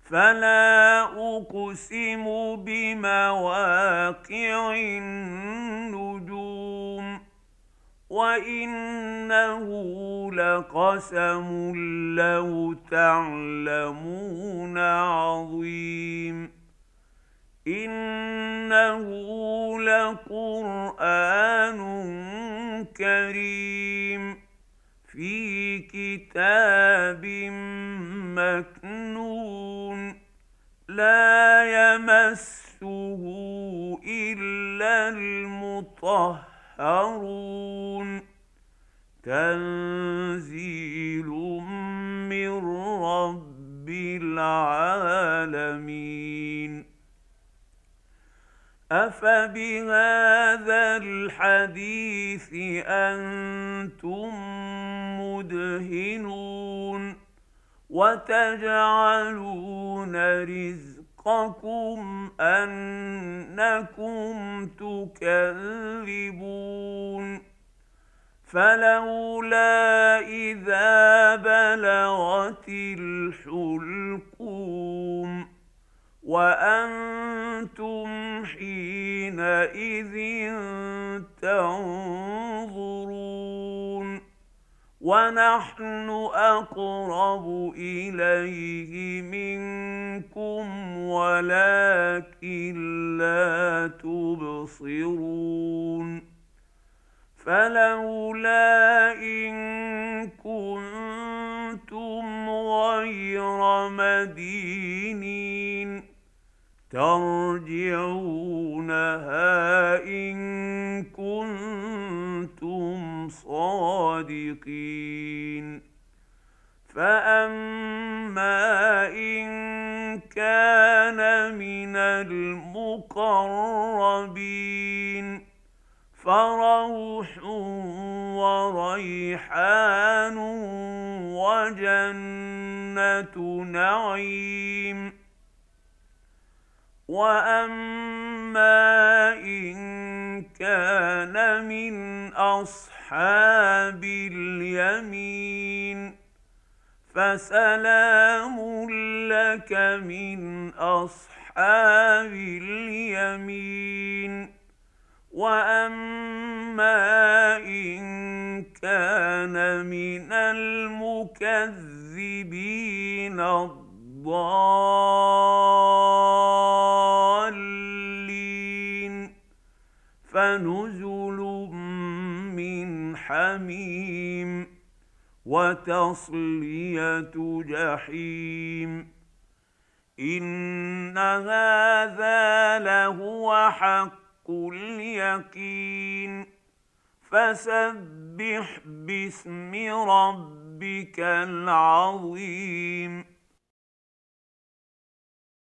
فلا أقسم بمواقع النجوم وإنه لقسم لو تعلمون عظيم إنه لقرآن كريم في كتاب مكنون لا يمسه إلا المطهرون تنزيل من رب العالمين أفبهذا الحديث أنتم مدهنون وتجعلون رزقكم أنكم تكذبون فلولا إذا بلغت الحلقوم وأنتم حينئذ تنظرون ونحن أقرب إليه منكم ولكن لا تبصرون فلولا إن كنتم غير مدينين ترجعونها إن كنتم صادقين فأما إن كان من المقربين فروح وريحان وجنة نعيم وأما إن كان من أصحاب اليمين فسلام لك من أصحاب اليمين وأما إن كان من المكذبين الضالين فنزل من حميم وتصلية جحيم إن هذا لهو حق اليقين فسبح باسم ربك العظيم